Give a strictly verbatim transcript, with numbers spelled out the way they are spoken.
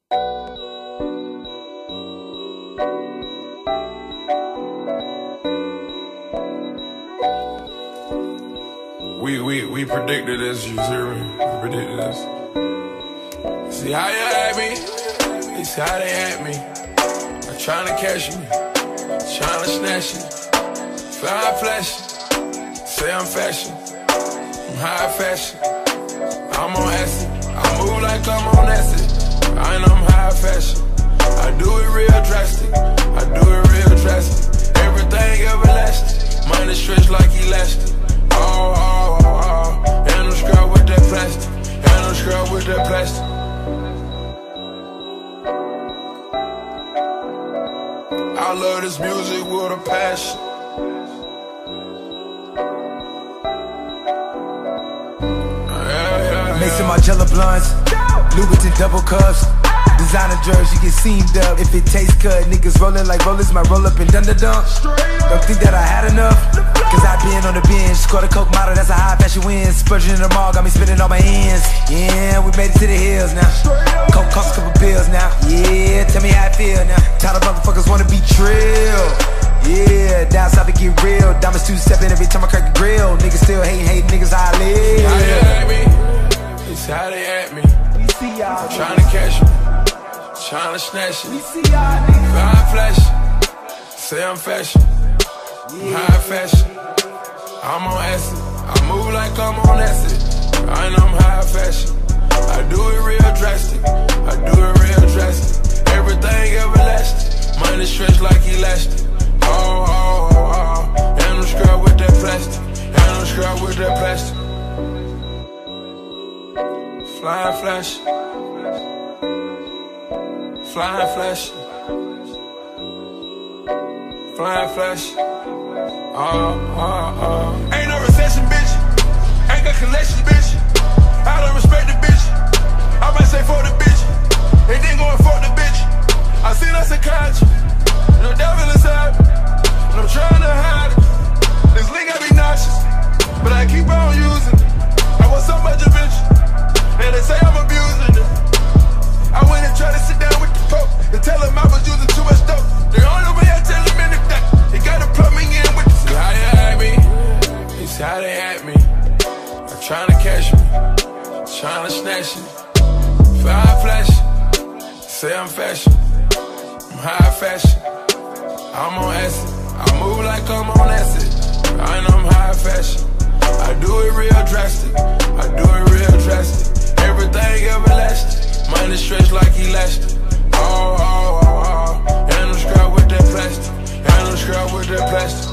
We, we, we predicted this, you see me? We predicted this. See how you at me? They see how they at me. I'm trying to catch me, trying to snatch you. Fly flash, say I'm fashion. I'm high fashion. I'm on acid. I move like I'm on acid. I know I'm high fashion. I do it real drastic. I do it real drastic. Everything everlasting. Money stretch like elastic. Oh, oh, oh, oh. And I'm scrub with that plastic. And I'm scrub with that plastic. I love this music with a passion. Mixing my jello blunts, Louboutin double cups. Designer drugs, you get seamed up. If it tastes good, niggas rolling like rollers, might roll up and dun da dunk. Don't think that I had enough, cause I been on the bench. Scored a coke model, that's a high fashion win. Spurging in the mall, got me spinning all my ends. Yeah, we made it to the hills now. Coke cost a couple bills now. Yeah, tell me how I feel now. Tired of motherfuckers wanna be trill. Yeah, down south to get real. Diamonds two-stepping every time I crack the grill. Niggas still hating, hating niggas how I live. How you at me? It's how they at me. I'm trying to catch you, trying to snatch you. Fly flash, say I'm fashion. I'm high fashion. I'm on acid. I move like I'm on acid. I know I'm high fashion. I do it real drastic. I do it real drastic. Everything everlasting. Money stretch like elastic. Oh, oh, oh, oh. And I'm scrub with that plastic. And I'm scrub with that plastic. Flying flash. Flying flash. Flying flash. Oh, oh, oh. Ain't no recession, bitch. Ain't got collections, bitch. I don't respect the bitch. I might say fuck the bitch. And then go and fuck the bitch. I seen us a country. No devil inside me. And I'm trying to hide it. This link got me nauseous. But I keep on using it. I want so much of bitch. And they say I'm abusing it. I went and tried to sit down with the Pope and tell him I was using too much dope. The only way I tell him in the back, he gotta plug me in with the See how you at me? It's how they at me. I'm trying to catch me, trying to snatch you. Fly flash, say I'm fashion. I'm high fashion. I'm on acid. I move like I'm on acid. I know I'm high fashion. I do it real drastic. I do it real drastic. Everything everlasting. Money stretch like elastic. Oh, oh, oh, oh. And I'm scrub with that plastic. And I'm scrub with that plastic.